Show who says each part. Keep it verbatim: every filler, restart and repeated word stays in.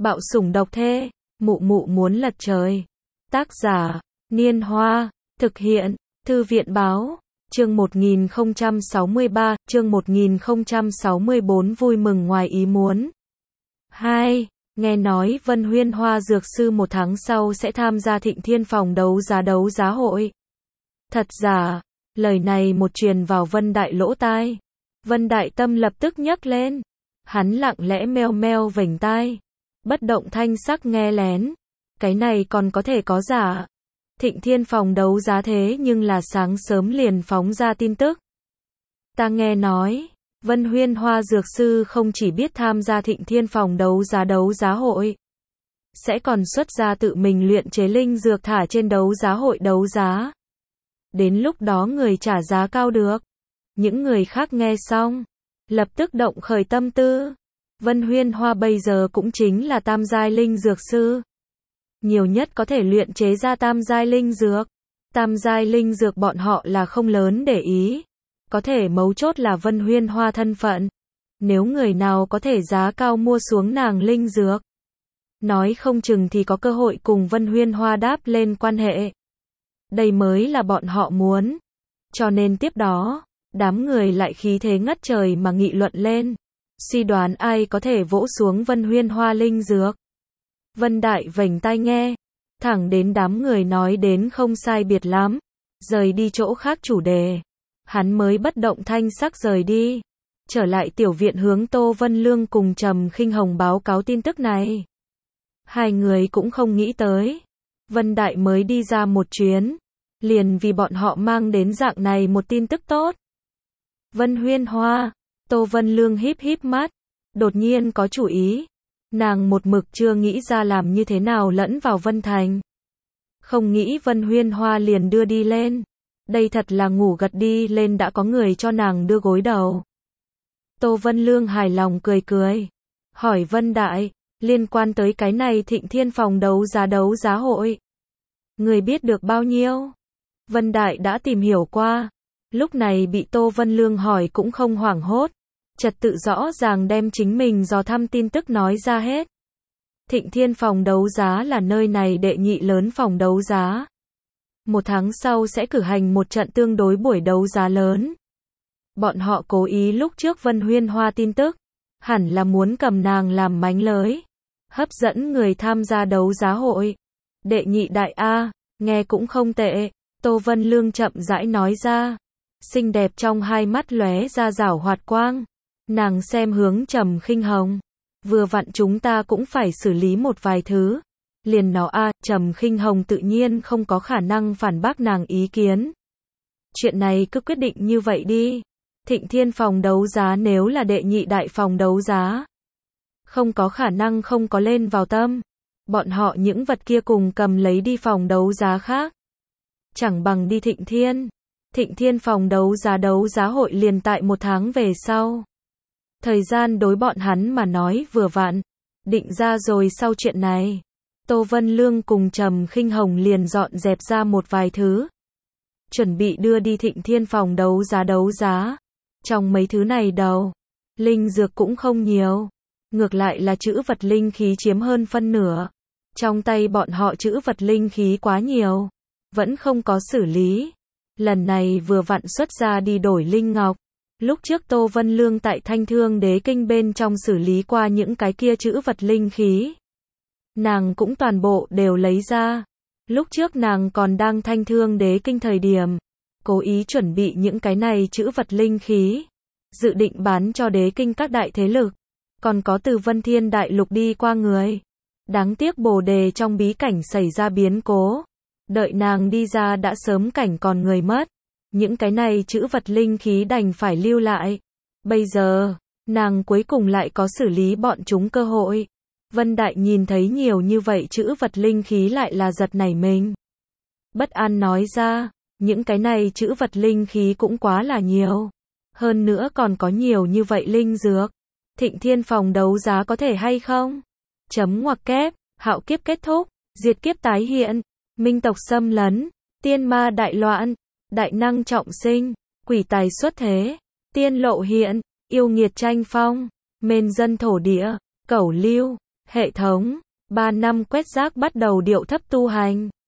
Speaker 1: Bạo sủng độc thê, mụ mụ muốn lật trời. Tác giả, Niên Hoa, thực hiện, Thư viện Báo, chương một nghìn không trăm sáu mươi ba, chương một nghìn không trăm sáu mươi bốn vui mừng ngoài ý muốn. hai. Nghe nói Vân Huyên Hoa dược sư một tháng sau sẽ tham gia Thịnh Thiên phòng đấu giá đấu giá hội. Thật giả, lời này một truyền vào Vân Đại lỗ tai. Vân Đại tâm lập tức nhấc lên. Hắn lặng lẽ meo meo vểnh tai. Bất động thanh sắc nghe lén. Cái này còn có thể có giả. Thịnh Thiên phòng đấu giá thế nhưng là sáng sớm liền phóng ra tin tức. Ta nghe nói, Vân Huyên Hoa dược sư không chỉ biết tham gia Thịnh Thiên phòng đấu giá đấu giá hội, sẽ còn xuất ra tự mình luyện chế linh dược thả trên đấu giá hội đấu giá. Đến lúc đó người trả giá cao được. Những người khác nghe xong, lập tức động khởi tâm tư. Vân Huyên Hoa bây giờ cũng chính là tam giai linh dược sư. Nhiều nhất có thể luyện chế ra tam giai linh dược. Tam giai linh dược bọn họ là không lớn để ý. Có thể mấu chốt là Vân Huyên Hoa thân phận. Nếu người nào có thể giá cao mua xuống nàng linh dược, nói không chừng thì có cơ hội cùng Vân Huyên Hoa đáp lên quan hệ. Đây mới là bọn họ muốn. Cho nên tiếp đó, đám người lại khí thế ngất trời mà nghị luận lên. Suy đoán ai có thể vỗ xuống Vân Huyên Hoa linh dược. Vân Đại vểnh tai nghe. Thẳng đến đám người nói đến không sai biệt lắm. Rời đi chỗ khác chủ đề. Hắn mới bất động thanh sắc rời đi. Trở lại tiểu viện hướng Tô Vân Lương cùng Trầm Khinh Hồng báo cáo tin tức này. Hai người cũng không nghĩ tới. Vân Đại mới đi ra một chuyến. Liền vì bọn họ mang đến dạng này một tin tức tốt. Vân Huyên Hoa. Tô Vân Lương híp híp mắt. Đột nhiên có chủ ý. Nàng một mực chưa nghĩ ra làm như thế nào lẫn vào Vân Thành. Không nghĩ Vân Huyên Hoa liền đưa đi lên. Đây thật là ngủ gật đi lên đã có người cho nàng đưa gối đầu. Tô Vân Lương hài lòng cười cười. Hỏi Vân Đại, liên quan tới cái này Thịnh Thiên phòng đấu giá đấu giá hội. Người biết được bao nhiêu? Vân Đại đã tìm hiểu qua. Lúc này bị Tô Vân Lương hỏi cũng không hoảng hốt. Trật tự rõ ràng đem chính mình dò thăm tin tức nói ra hết. Thịnh Thiên phòng đấu giá là nơi này đệ nhị lớn phòng đấu giá. Một tháng sau sẽ cử hành một trận tương đối buổi đấu giá lớn. Bọn họ cố ý lúc trước Vân Huyên Hoa tin tức. Hẳn là muốn cầm nàng làm mánh lới. Hấp dẫn người tham gia đấu giá hội. Đệ nhị đại A, nghe cũng không tệ. Tô Vân Lương chậm rãi nói ra. Xinh đẹp trong hai mắt lóe ra rảo hoạt quang. Nàng xem hướng Trầm Khinh Hồng. Vừa vặn chúng ta cũng phải xử lý một vài thứ. Liền nó a, Trầm Khinh Hồng tự nhiên không có khả năng phản bác nàng ý kiến. Chuyện này cứ quyết định như vậy đi. Thịnh Thiên phòng đấu giá nếu là đệ nhị đại phòng đấu giá, không có khả năng không có lên vào tâm. Bọn họ những vật kia cùng cầm lấy đi phòng đấu giá khác. Chẳng bằng đi Thịnh Thiên. Thịnh Thiên phòng đấu giá đấu giá hội liền tại một tháng về sau. Thời gian đối bọn hắn mà nói vừa vặn. Định ra rồi sau chuyện này. Tô Vân Lương cùng Trầm Khinh Hồng liền dọn dẹp ra một vài thứ. Chuẩn bị đưa đi Thịnh Thiên phòng đấu giá đấu giá. Trong mấy thứ này đầu, linh dược cũng không nhiều. Ngược lại là chữ vật linh khí chiếm hơn phân nửa. Trong tay bọn họ chữ vật linh khí quá nhiều. Vẫn không có xử lý. Lần này vừa vặn xuất ra đi đổi linh ngọc. Lúc trước Tô Vân Lương tại Thanh Thương Đế Kinh bên trong xử lý qua những cái kia chữ vật linh khí. Nàng cũng toàn bộ đều lấy ra. Lúc trước nàng còn đang Thanh Thương Đế Kinh thời điểm, cố ý chuẩn bị những cái này chữ vật linh khí. Dự định bán cho đế kinh các đại thế lực. Còn có từ Vân Thiên Đại Lục đi qua người. Đáng tiếc Bồ Đề trong bí cảnh xảy ra biến cố. Đợi nàng đi ra đã sớm cảnh còn người mất. Những cái này chữ vật linh khí đành phải lưu lại. Bây giờ, nàng cuối cùng lại có xử lý bọn chúng cơ hội. Vân Đại nhìn thấy nhiều như vậy chữ vật linh khí lại là giật nảy mình. Bất an nói ra, những cái này chữ vật linh khí cũng quá là nhiều. Hơn nữa còn có nhiều như vậy linh dược. Thịnh Thiên phòng đấu giá có thể hay không? Chấm ngoặc kép, hạo kiếp kết thúc, diệt kiếp tái hiện, minh tộc xâm lấn, tiên ma đại loạn, đại năng trọng sinh, quỷ tài xuất thế, tiên lộ hiện, yêu nghiệt tranh phong, mên dân thổ địa, cẩu lưu, Hệ thống, ba năm quét rác bắt đầu điệu thấp tu hành.